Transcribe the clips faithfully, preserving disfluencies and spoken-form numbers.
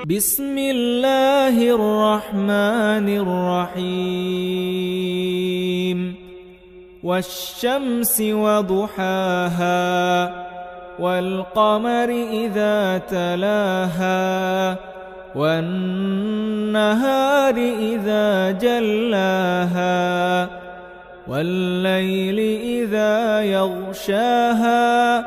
بسم الله الرحمن الرحيم والشمس وضحاها والقمر إذا تلاها والنهار إذا جلاها والليل إذا يغشاها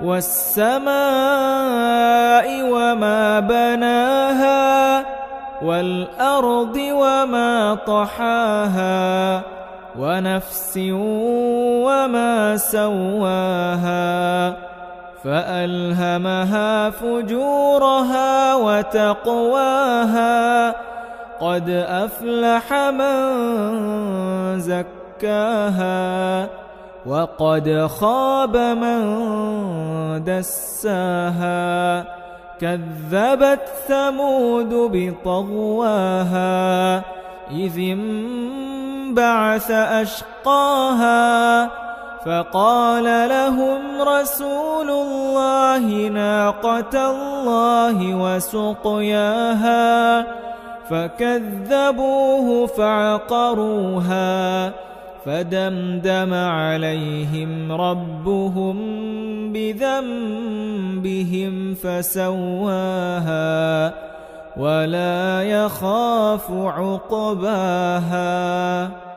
والسماء وما بناها والأرض وما طحاها ونفس وما سواها فألهمها فجورها وتقواها قد أفلح من زكاها وقد خاب من دساها كذبت ثمود بطغواها إذ انبعث أشقاها فقال لهم رسول الله ناقة الله وسقياها فكذبوه فعقروها فدمدم عليهم ربهم بذنبهم فسواها ولا يخاف عقباها.